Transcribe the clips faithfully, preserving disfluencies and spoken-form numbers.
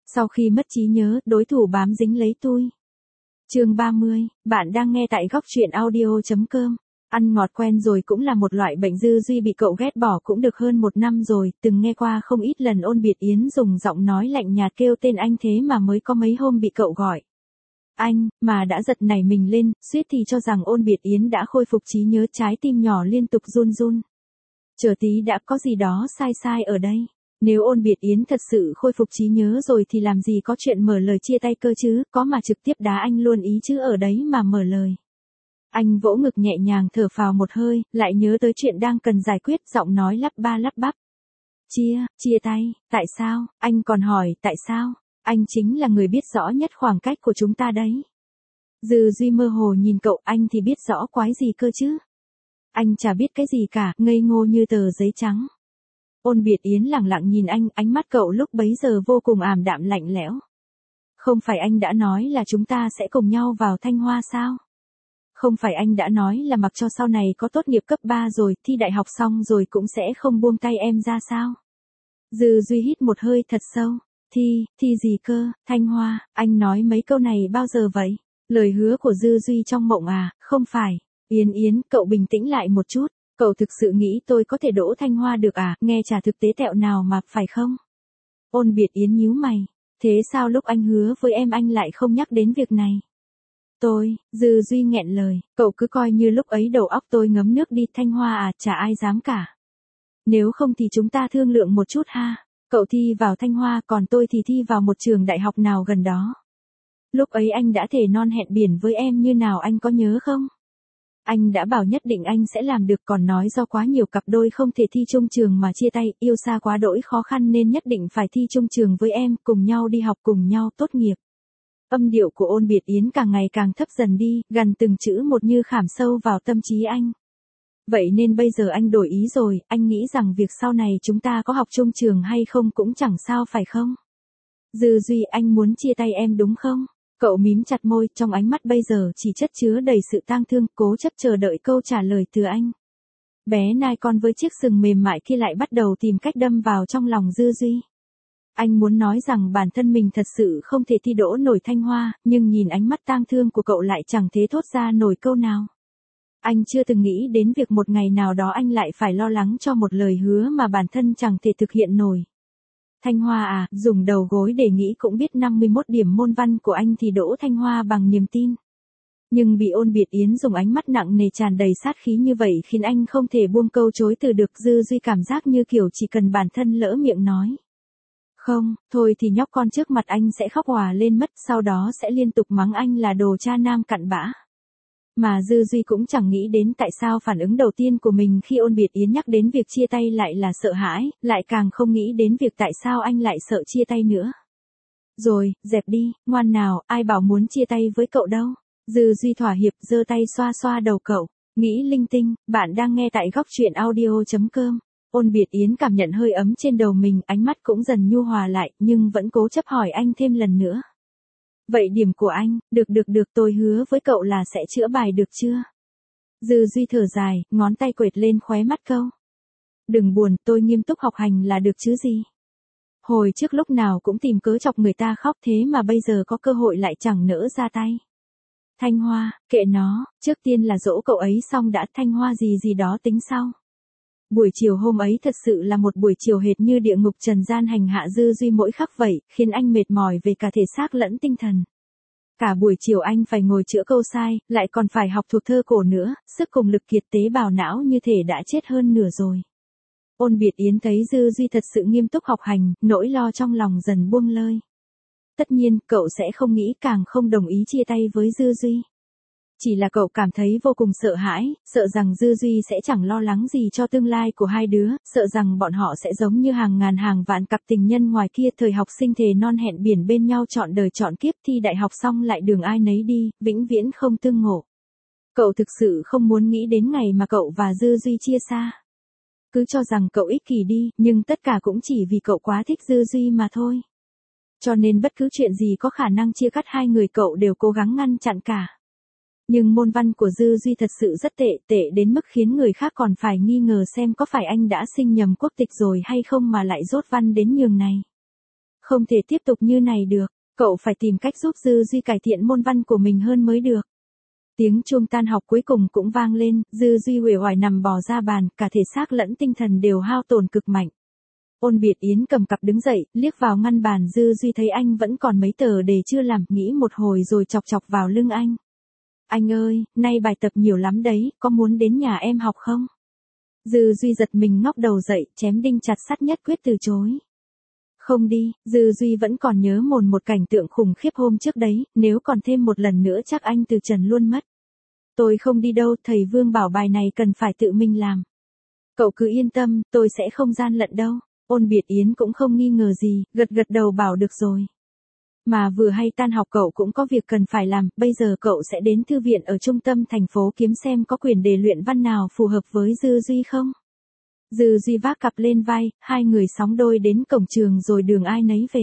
Sau khi mất trí nhớ, đối thủ bám dính lấy tui. Chương ba mươi, bạn đang nghe tại góc truyện audio chấm com. Ăn ngọt quen rồi cũng là một loại bệnh. Dư Duy bị cậu ghét bỏ cũng được hơn một năm rồi, từng nghe qua không ít lần Ôn Biệt Yến dùng giọng nói lạnh nhạt kêu tên anh, thế mà mới có mấy hôm bị cậu gọi anh, mà đã giật nảy mình lên, suýt thì cho rằng Ôn Biệt Yến đã khôi phục trí nhớ, trái tim nhỏ liên tục run run. Chờ tí đã, có gì đó sai sai ở đây. Nếu Ôn Biệt Yến thật sự khôi phục trí nhớ rồi thì làm gì có chuyện mở lời chia tay cơ chứ, có mà trực tiếp đá anh luôn ý chứ ở đấy mà mở lời. Anh vỗ ngực nhẹ nhàng thở phào một hơi, lại nhớ tới chuyện đang cần giải quyết, giọng nói lắp ba lắp bắp. Chia, chia tay, tại sao, anh còn hỏi, tại sao, anh chính là người biết rõ nhất khoảng cách của chúng ta đấy. Dư Duy mơ hồ nhìn cậu, anh thì biết rõ quái gì cơ chứ. Anh chả biết cái gì cả, ngây ngô như tờ giấy trắng. Ôn Biệt Yến lẳng lặng nhìn anh, ánh mắt cậu lúc bấy giờ vô cùng ảm đạm lạnh lẽo. Không phải anh đã nói là chúng ta sẽ cùng nhau vào Thanh Hoa sao? Không phải anh đã nói là mặc cho sau này có tốt nghiệp cấp ba rồi, thi đại học xong rồi cũng sẽ không buông tay em ra sao? Dư Duy hít một hơi thật sâu. Thi, thi gì cơ, Thanh Hoa, anh nói mấy câu này bao giờ vậy? Lời hứa của Dư Duy trong mộng à, không phải. Yến Yến, cậu bình tĩnh lại một chút. Cậu thực sự nghĩ tôi có thể đỗ Thanh Hoa được à, nghe chả thực tế tẹo nào mà, phải không? Ôn Biệt Yến nhíu mày. Thế sao lúc anh hứa với em anh lại không nhắc đến việc này? Tôi, Dư Duy nghẹn lời, cậu cứ coi như lúc ấy đầu óc tôi ngấm nước đi, Thanh Hoa à, chả ai dám cả. Nếu không thì chúng ta thương lượng một chút ha. Cậu thi vào Thanh Hoa, còn tôi thì thi vào một trường đại học nào gần đó. Lúc ấy anh đã thề non hẹn biển với em như nào, anh có nhớ không? Anh đã bảo nhất định anh sẽ làm được, còn nói do quá nhiều cặp đôi không thể thi chung trường mà chia tay, yêu xa quá đỗi khó khăn nên nhất định phải thi chung trường với em, cùng nhau đi học, cùng nhau tốt nghiệp. Âm điệu của Ôn Biệt Yến càng ngày càng thấp dần đi, gần từng chữ một như khảm sâu vào tâm trí anh. Vậy nên bây giờ anh đổi ý rồi, anh nghĩ rằng việc sau này chúng ta có học chung trường hay không cũng chẳng sao phải không? Dư Duy, anh muốn chia tay em đúng không? Cậu mím chặt môi, trong ánh mắt bây giờ chỉ chất chứa đầy sự tang thương, cố chấp chờ đợi câu trả lời từ anh. Bé nai con với chiếc sừng mềm mại kia lại bắt đầu tìm cách đâm vào trong lòng Dư Duy. Anh muốn nói rằng bản thân mình thật sự không thể thi đỗ nổi Thanh Hoa, nhưng nhìn ánh mắt tang thương của cậu lại chẳng thể thốt ra nổi câu nào. Anh chưa từng nghĩ đến việc một ngày nào đó anh lại phải lo lắng cho một lời hứa mà bản thân chẳng thể thực hiện nổi. Thanh Hoa à, dùng đầu gối để nghĩ cũng biết năm mươi mốt điểm môn văn của anh thì đỗ Thanh Hoa bằng niềm tin. Nhưng bị Ôn Biệt Yến dùng ánh mắt nặng nề tràn đầy sát khí như vậy khiến anh không thể buông câu chối từ được. Dư Duy cảm giác như kiểu chỉ cần bản thân lỡ miệng nói không, thôi thì nhóc con trước mặt anh sẽ khóc òa lên mất, sau đó sẽ liên tục mắng anh là đồ cha nam cặn bã. Mà Dư Duy cũng chẳng nghĩ đến tại sao phản ứng đầu tiên của mình khi Ôn Biệt Yến nhắc đến việc chia tay lại là sợ hãi, lại càng không nghĩ đến việc tại sao anh lại sợ chia tay nữa. Rồi, dẹp đi, ngoan nào, ai bảo muốn chia tay với cậu đâu. Dư Duy thỏa hiệp, giơ tay xoa xoa đầu cậu, nghĩ linh tinh. Bạn đang nghe tại góc truyện audio chấm com. Ôn Biệt Yến cảm nhận hơi ấm trên đầu mình, ánh mắt cũng dần nhu hòa lại, nhưng vẫn cố chấp hỏi anh thêm lần nữa. Vậy điểm của anh, được được được, tôi hứa với cậu là sẽ chữa bài được chưa? Dư Duy thở dài, ngón tay quệt lên khóe mắt câu. Đừng buồn, tôi nghiêm túc học hành là được chứ gì. Hồi trước lúc nào cũng tìm cớ chọc người ta khóc, thế mà bây giờ có cơ hội lại chẳng nỡ ra tay. Thanh Hoa, kệ nó, trước tiên là dỗ cậu ấy xong đã, Thanh Hoa gì gì đó tính sau. Buổi chiều hôm ấy thật sự là một buổi chiều hệt như địa ngục trần gian hành hạ Dư Duy mỗi khắc vậy, khiến anh mệt mỏi về cả thể xác lẫn tinh thần. Cả buổi chiều anh phải ngồi chữa câu sai, lại còn phải học thuộc thơ cổ nữa, sức cùng lực kiệt, tế bào não như thể đã chết hơn nửa rồi. Ôn Biệt Yến thấy Dư Duy thật sự nghiêm túc học hành, nỗi lo trong lòng dần buông lơi. Tất nhiên, cậu sẽ không nghĩ, càng không đồng ý chia tay với Dư Duy. Chỉ là cậu cảm thấy vô cùng sợ hãi, sợ rằng Dư Duy sẽ chẳng lo lắng gì cho tương lai của hai đứa, sợ rằng bọn họ sẽ giống như hàng ngàn hàng vạn cặp tình nhân ngoài kia, thời học sinh thề non hẹn biển bên nhau trọn đời trọn kiếp, thi đại học xong lại đường ai nấy đi, vĩnh viễn không tương ngộ. Cậu thực sự không muốn nghĩ đến ngày mà cậu và Dư Duy chia xa. Cứ cho rằng cậu ích kỷ đi, nhưng tất cả cũng chỉ vì cậu quá thích Dư Duy mà thôi. Cho nên bất cứ chuyện gì có khả năng chia cắt hai người cậu đều cố gắng ngăn chặn cả. Nhưng môn văn của Dư Duy thật sự rất tệ, tệ đến mức khiến người khác còn phải nghi ngờ xem có phải anh đã sinh nhầm quốc tịch rồi hay không mà lại dốt văn đến nhường này. Không thể tiếp tục như này được, cậu phải tìm cách giúp Dư Duy cải thiện môn văn của mình hơn mới được. Tiếng chuông tan học cuối cùng cũng vang lên, Dư Duy uể oải nằm bò ra bàn, cả thể xác lẫn tinh thần đều hao tổn cực mạnh. Ôn Biệt Yến cầm cặp đứng dậy, liếc vào ngăn bàn Dư Duy thấy anh vẫn còn mấy tờ đề chưa làm, nghĩ một hồi rồi chọc chọc vào lưng anh. Anh ơi, nay bài tập nhiều lắm đấy, có muốn đến nhà em học không? Dư Duy giật mình ngóc đầu dậy, chém đinh chặt sắt nhất quyết từ chối. Không đi, Dư Duy vẫn còn nhớ mồn một cảnh tượng khủng khiếp hôm trước đấy, nếu còn thêm một lần nữa chắc anh từ trần luôn mất. Tôi không đi đâu, thầy Vương bảo bài này cần phải tự mình làm. Cậu cứ yên tâm, tôi sẽ không gian lận đâu. Ôn Biệt Yến cũng không nghi ngờ gì, gật gật đầu bảo được rồi. Mà vừa hay tan học cậu cũng có việc cần phải làm, bây giờ cậu sẽ đến thư viện ở trung tâm thành phố kiếm xem có quyển đề luyện văn nào phù hợp với Dư Duy không? Dư Duy vác cặp lên vai, hai người sóng đôi đến cổng trường rồi đường ai nấy về.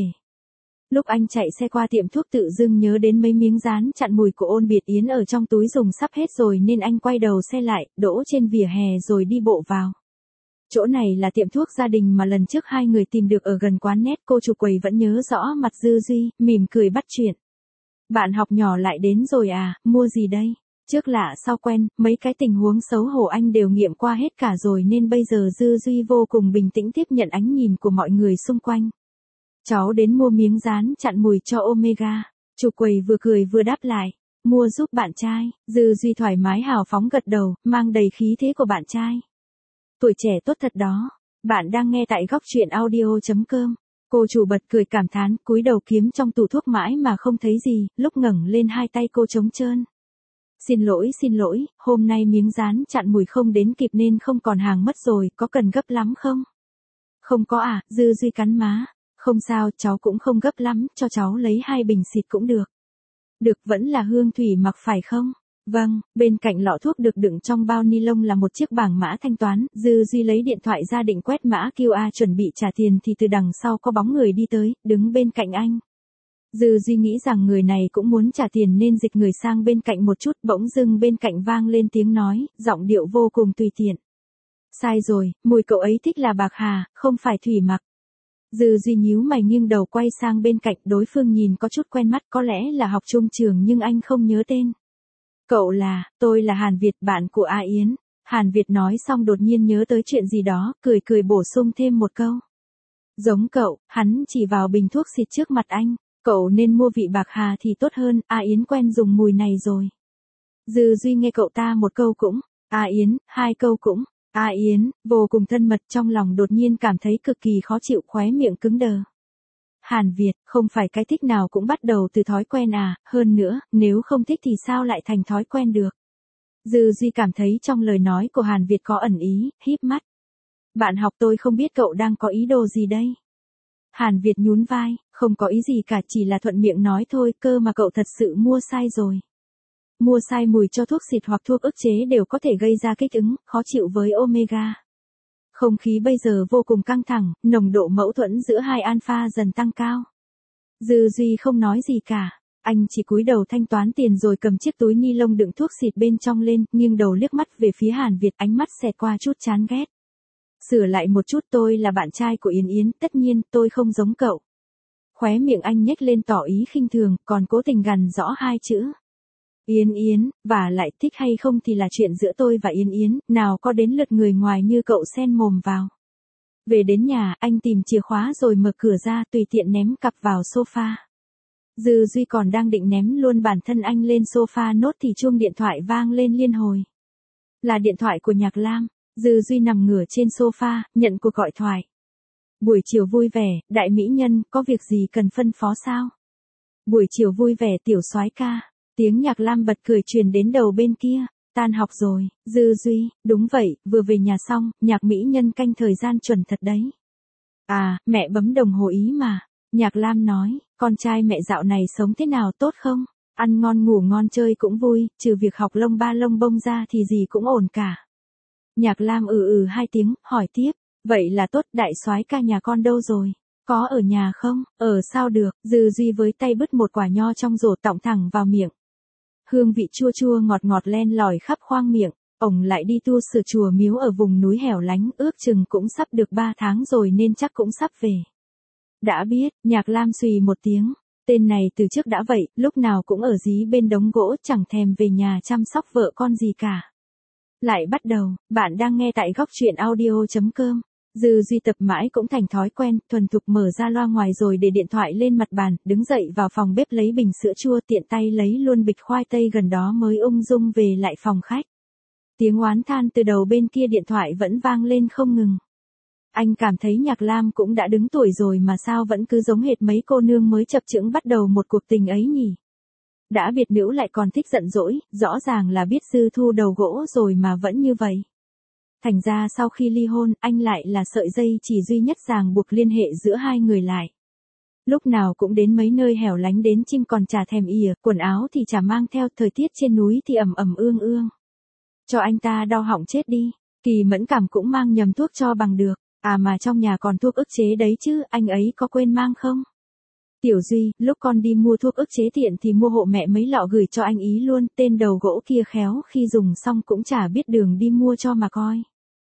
Lúc anh chạy xe qua tiệm thuốc tự dưng nhớ đến mấy miếng dán chặn mùi của Ôn Biệt Yến ở trong túi dùng sắp hết rồi nên anh quay đầu xe lại, đỗ trên vỉa hè rồi đi bộ vào. Chỗ này là tiệm thuốc gia đình mà lần trước hai người tìm được ở gần quán net, cô chủ quầy vẫn nhớ rõ mặt Dư Duy, mỉm cười bắt chuyện. Bạn học nhỏ lại đến rồi à, mua gì đây? Trước lạ sau quen, mấy cái tình huống xấu hổ anh đều nghiệm qua hết cả rồi nên bây giờ Dư Duy vô cùng bình tĩnh tiếp nhận ánh nhìn của mọi người xung quanh. Cháu đến mua miếng dán chặn mùi cho Omega. Chủ quầy vừa cười vừa đáp lại. Mua giúp bạn trai. Dư Duy thoải mái hào phóng gật đầu, mang đầy khí thế của bạn trai. Tuổi trẻ tốt thật đó. Bạn đang nghe tại góc truyện audio chấm com. Cô chủ bật cười cảm thán, cúi đầu kiếm trong tủ thuốc mãi mà không thấy gì, lúc ngẩng lên hai tay cô trống trơn. Xin lỗi xin lỗi, hôm nay miếng dán chặn mùi không đến kịp nên không còn hàng mất rồi, có cần gấp lắm không? Không có à, Dư Duy cắn má. Không sao, cháu cũng không gấp lắm, cho cháu lấy hai bình xịt cũng được. Được, vẫn là hương thủy mặc phải không? Vâng, bên cạnh lọ thuốc được đựng trong bao ni lông là một chiếc bảng mã thanh toán, Dư Duy lấy điện thoại ra định quét mã quy rờ chuẩn bị trả tiền thì từ đằng sau có bóng người đi tới, đứng bên cạnh anh. Dư Duy nghĩ rằng người này cũng muốn trả tiền nên dịch người sang bên cạnh một chút, bỗng dưng bên cạnh vang lên tiếng nói, giọng điệu vô cùng tùy tiện. Sai rồi, mùi cậu ấy thích là bạc hà, không phải thủy mặc. Dư Duy nhíu mày nghiêng đầu quay sang bên cạnh, đối phương nhìn có chút quen mắt, có lẽ là học chung trường nhưng anh không nhớ tên. Cậu là, tôi là Hàn Việt, bạn của A Yến. Hàn Việt nói xong đột nhiên nhớ tới chuyện gì đó, cười cười bổ sung thêm một câu. Giống cậu, hắn chỉ vào bình thuốc xịt trước mặt anh. Cậu nên mua vị bạc hà thì tốt hơn, A Yến quen dùng mùi này rồi. Dư Duy nghe cậu ta một câu cũng, A Yến, hai câu cũng, A Yến, vô cùng thân mật, trong lòng đột nhiên cảm thấy cực kỳ khó chịu, khóe miệng cứng đờ. Hàn Việt, không phải cái thích nào cũng bắt đầu từ thói quen à, hơn nữa, nếu không thích thì sao lại thành thói quen được. Dư Duy cảm thấy trong lời nói của Hàn Việt có ẩn ý, híp mắt. Bạn học tôi không biết cậu đang có ý đồ gì đây. Hàn Việt nhún vai, không có ý gì cả, chỉ là thuận miệng nói thôi, cơ mà cậu thật sự mua sai rồi. Mua sai mùi cho thuốc xịt hoặc thuốc ức chế đều có thể gây ra kích ứng, khó chịu với Omega. Không khí bây giờ vô cùng căng thẳng, nồng độ mâu thuẫn giữa hai alpha dần tăng cao. Dư Duy không nói gì cả, anh chỉ cúi đầu thanh toán tiền rồi cầm chiếc túi ni lông đựng thuốc xịt bên trong lên, nghiêng đầu liếc mắt về phía Hàn Việt, ánh mắt xẹt qua chút chán ghét. Sửa lại một chút, tôi là bạn trai của Yến Yến, tất nhiên tôi không giống cậu. Khóe miệng anh nhếch lên tỏ ý khinh thường, còn cố tình gằn rõ hai chữ. Yến Yến, và lại thích hay không thì là chuyện giữa tôi và Yến Yến, nào có đến lượt người ngoài như cậu xen mồm vào. Về đến nhà, anh tìm chìa khóa rồi mở cửa ra, tùy tiện ném cặp vào sofa. Dư Duy còn đang định ném luôn bản thân anh lên sofa nốt thì chuông điện thoại vang lên liên hồi. Là điện thoại của Nhạc Lam. Dư Duy nằm ngửa trên sofa, nhận cuộc gọi thoại. Buổi chiều vui vẻ, đại mỹ nhân, có việc gì cần phân phó sao? Buổi chiều vui vẻ tiểu soái ca. Tiếng Nhạc Lam bật cười truyền đến đầu bên kia. Tan học rồi, Dư Duy, đúng vậy, vừa về nhà xong, Nhạc mỹ nhân canh thời gian chuẩn thật đấy. À, mẹ bấm đồng hồ ý mà. Nhạc Lam nói, con trai mẹ dạo này sống thế nào, tốt không? Ăn ngon ngủ ngon chơi cũng vui, trừ việc học lông ba lông bông ra thì gì cũng ổn cả. Nhạc Lam ừ ừ hai tiếng, hỏi tiếp, vậy là tốt, đại soái ca nhà con đâu rồi? Có ở nhà không? Ở sao được? Dư Duy với tay bứt một quả nho trong rổ tọng thẳng vào miệng. Hương vị chua chua ngọt ngọt len lỏi khắp khoang miệng, ổng lại đi tu sửa chùa miếu ở vùng núi hẻo lánh, ước chừng cũng sắp được ba tháng rồi nên chắc cũng sắp về. Đã biết, Nhạc Lam xùy một tiếng. Tên này từ trước đã vậy, lúc nào cũng ở dí bên đống gỗ, chẳng thèm về nhà chăm sóc vợ con gì cả. Lại bắt đầu, bạn đang nghe tại góc truyện audio.com. Dư Duy tập mãi cũng thành thói quen, thuần thục mở ra loa ngoài rồi để điện thoại lên mặt bàn, đứng dậy vào phòng bếp lấy bình sữa chua, tiện tay lấy luôn bịch khoai tây gần đó mới ung dung về lại phòng khách. Tiếng oán than từ đầu bên kia điện thoại vẫn vang lên không ngừng. Anh cảm thấy Nhạc Lam cũng đã đứng tuổi rồi mà sao vẫn cứ giống hệt mấy cô nương mới chập chững bắt đầu một cuộc tình ấy nhỉ. Đã biệt nữ lại còn thích giận dỗi, rõ ràng là biết Dư Thu đầu gỗ rồi mà vẫn như vậy. Thành ra sau khi ly hôn, anh lại là sợi dây chỉ duy nhất ràng buộc liên hệ giữa hai người lại. Lúc nào cũng đến mấy nơi hẻo lánh đến chim còn chả thèm ỉa, quần áo thì chả mang theo, thời tiết trên núi thì ẩm ẩm ương ương. Cho anh ta đau họng chết đi, Kỳ Mẫn Cảm cũng mang nhầm thuốc cho bằng được, à mà trong nhà còn thuốc ức chế đấy chứ, anh ấy có quên mang không? Tiểu Duy, lúc con đi mua thuốc ức chế tiện thì mua hộ mẹ mấy lọ gửi cho anh ý luôn, tên đầu gỗ kia khéo khi dùng xong cũng chả biết đường đi mua cho mà coi.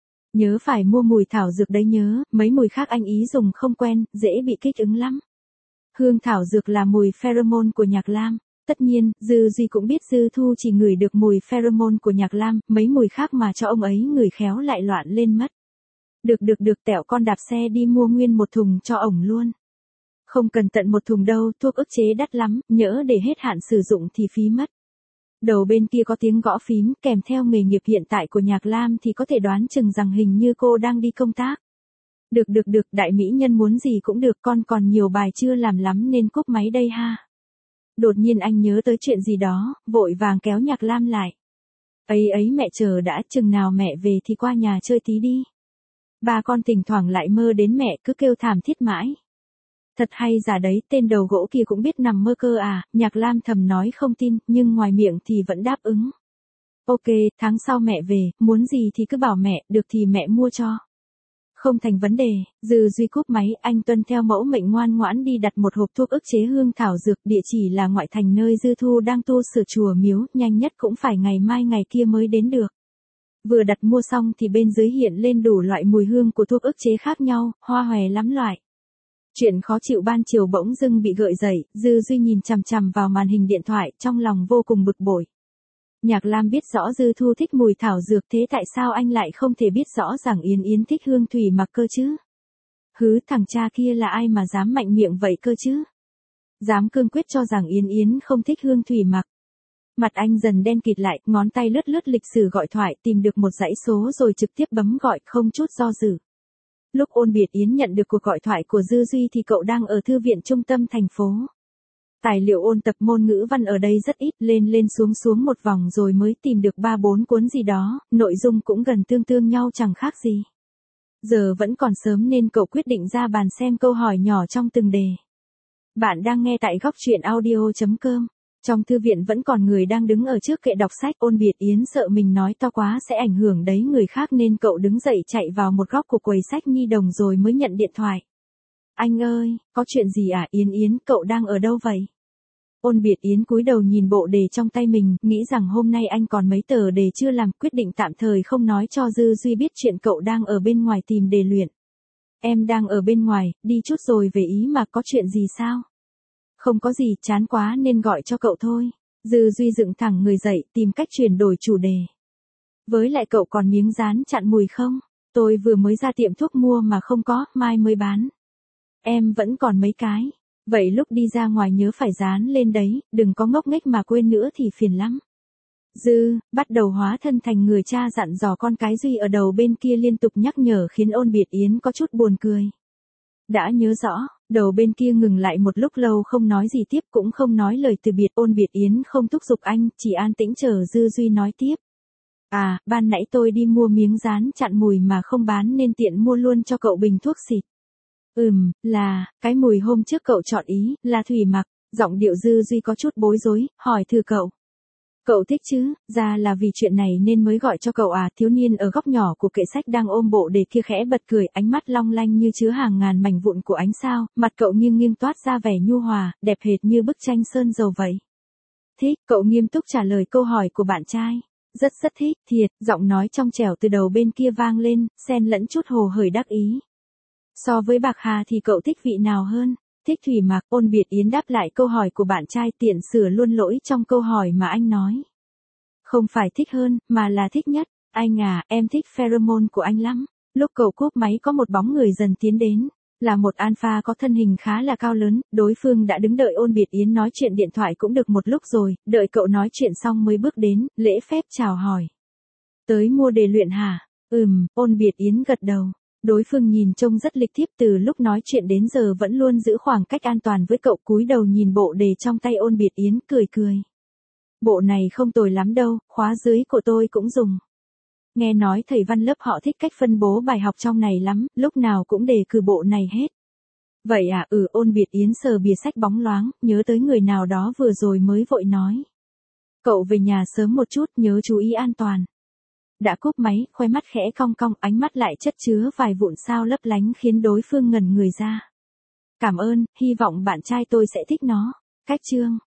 Nhớ phải mua mùi thảo dược đấy nhớ, mấy mùi khác anh ý dùng không quen, dễ bị kích ứng lắm. Hương thảo dược là mùi pheromone của Nhạc Lam. Tất nhiên, Dư Duy cũng biết Dư Thu chỉ ngửi được mùi pheromone của Nhạc Lam, mấy mùi khác mà cho ông ấy ngửi khéo lại loạn lên mất. Được được được, tẹo con đạp xe đi mua nguyên một thùng cho ổng luôn. Không cần tận một thùng đâu, thuốc ức chế đắt lắm, nhỡ để hết hạn sử dụng thì phí mất. Đầu bên kia có tiếng gõ phím, kèm theo nghề nghiệp hiện tại của Nhạc Lam thì có thể đoán chừng rằng hình như cô đang đi công tác. Được được được, đại mỹ nhân muốn gì cũng được, con còn nhiều bài chưa làm lắm nên cúp máy đây ha. Đột nhiên anh nhớ tới chuyện gì đó, vội vàng kéo Nhạc Lam lại. Ấy ấy mẹ chờ đã, chừng nào mẹ về thì qua nhà chơi tí đi. Ba con thỉnh thoảng lại mơ đến mẹ, cứ kêu thảm thiết mãi. Thật hay giả đấy, tên đầu gỗ kia cũng biết nằm mơ cơ à, Nhạc Lam thầm nói không tin, nhưng ngoài miệng thì vẫn đáp ứng. Ok, tháng sau mẹ về, muốn gì thì cứ bảo mẹ, được thì mẹ mua cho. Không thành vấn đề, Dư Duy cúp máy, anh tuân theo mẫu mệnh ngoan ngoãn đi đặt một hộp thuốc ức chế hương thảo dược, địa chỉ là ngoại thành nơi Dư Thu đang tu sửa chùa miếu, nhanh nhất cũng phải ngày mai ngày kia mới đến được. Vừa đặt mua xong thì bên dưới hiện lên đủ loại mùi hương của thuốc ức chế khác nhau, hoa hòe lắm loại. Chuyện khó chịu ban chiều bỗng dưng bị gợi dậy, Dư Duy nhìn chằm chằm vào màn hình điện thoại, trong lòng vô cùng bực bội. Nhạc Lam biết rõ Dư Thu thích mùi thảo dược, thế tại sao anh lại không thể biết rõ rằng Yến Yến thích hương thủy mặc cơ chứ? Hứ, thằng cha kia là ai mà dám mạnh miệng vậy cơ chứ? Dám cương quyết cho rằng Yến Yến không thích hương thủy mặc. Mặt anh dần đen kịt lại, ngón tay lướt lướt lịch sử gọi thoại, tìm được một dãy số rồi trực tiếp bấm gọi, không chút do dự. Lúc Ôn Biệt Yến nhận được cuộc gọi thoại của Dư Duy thì cậu đang ở thư viện trung tâm thành phố. Tài liệu ôn tập môn ngữ văn ở đây rất ít, lên lên xuống xuống một vòng rồi mới tìm được ba bốn cuốn gì đó, nội dung cũng gần tương tương nhau chẳng khác gì. Giờ vẫn còn sớm nên cậu quyết định ra bàn xem câu hỏi nhỏ trong từng đề. Bạn đang nghe tại góc truyện audio.com. Trong thư viện vẫn còn người đang đứng ở trước kệ đọc sách. Ôn Biệt Yến sợ mình nói to quá sẽ ảnh hưởng đấy người khác nên cậu đứng dậy chạy vào một góc của quầy sách nhi đồng rồi mới nhận điện thoại. Anh ơi, có chuyện gì à? Yến Yến, cậu đang ở đâu vậy? Ôn Biệt Yến cúi đầu nhìn bộ đề trong tay mình, nghĩ rằng hôm nay anh còn mấy tờ đề chưa làm, quyết định tạm thời không nói cho Dư Duy biết chuyện cậu đang ở bên ngoài tìm đề luyện. Em đang ở bên ngoài, đi chút rồi về ý mà, có chuyện gì sao? Không có gì, chán quá nên gọi cho cậu thôi. Dư Duy dựng thẳng người dậy, tìm cách chuyển đổi chủ đề. Với lại cậu còn miếng dán chặn mùi không? Tôi vừa mới ra tiệm thuốc mua mà không có, mai mới bán. Em vẫn còn mấy cái. Vậy lúc đi ra ngoài nhớ phải dán lên đấy, đừng có ngốc nghếch mà quên nữa thì phiền lắm. Dư, bắt đầu hóa thân thành người cha dặn dò con cái. Duy ở đầu bên kia liên tục nhắc nhở khiến Ôn Biệt Yến có chút buồn cười. Đã nhớ rõ, đầu bên kia ngừng lại một lúc lâu không nói gì tiếp, cũng không nói lời từ biệt. Ôn Biệt Yến không thúc giục anh, chỉ an tĩnh chờ Dư Duy nói tiếp. À, ban nãy tôi đi mua miếng dán chặn mùi mà không bán nên tiện mua luôn cho cậu bình thuốc xịt. Ừm, là, cái mùi hôm trước cậu chọn ý, là thủy mặc. Giọng điệu Dư Duy có chút bối rối, hỏi thử cậu. Cậu thích chứ, ra là vì chuyện này nên mới gọi cho cậu à? Thiếu niên ở góc nhỏ của kệ sách đang ôm bộ đề kia khẽ bật cười, ánh mắt long lanh như chứa hàng ngàn mảnh vụn của ánh sao, mặt cậu nghiêng nghiêng toát ra vẻ nhu hòa, đẹp hệt như bức tranh sơn dầu vậy. Thích, cậu nghiêm túc trả lời câu hỏi của bạn trai. Rất rất thích, thiệt, giọng nói trong trẻo từ đầu bên kia vang lên, xen lẫn chút hồ hởi đắc ý. So với Bạc Hà thì cậu thích vị nào hơn? Thích Thủy Mặc. Ôn Biệt Yến đáp lại câu hỏi của bạn trai, tiện sửa luôn lỗi trong câu hỏi mà anh nói. Không phải thích hơn, mà là thích nhất. Anh à, em thích pheromone của anh lắm. Lúc cậu cúp máy có một bóng người dần tiến đến. Là một alpha có thân hình khá là cao lớn, đối phương đã đứng đợi Ôn Biệt Yến nói chuyện điện thoại cũng được một lúc rồi, đợi cậu nói chuyện xong mới bước đến, lễ phép chào hỏi. Tới mua đề luyện hả? Ừm, Ôn Biệt Yến gật đầu. Đối phương nhìn trông rất lịch thiệp, từ lúc nói chuyện đến giờ vẫn luôn giữ khoảng cách an toàn với cậu, cúi đầu nhìn bộ đề trong tay Ôn Biệt Yến, cười cười. Bộ này không tồi lắm đâu, khóa dưới của tôi cũng dùng. Nghe nói thầy văn lớp họ thích cách phân bố bài học trong này lắm, lúc nào cũng đề cử bộ này hết. Vậy à, ừ. Ôn Biệt Yến sờ bìa sách bóng loáng, nhớ tới người nào đó vừa rồi mới vội nói. Cậu về nhà sớm một chút, nhớ chú ý an toàn. Đã cúp máy, khoe mắt khẽ cong cong, ánh mắt lại chất chứa vài vụn sao lấp lánh khiến đối phương ngẩn người ra. Cảm ơn, hy vọng bạn trai tôi sẽ thích nó. Cách chương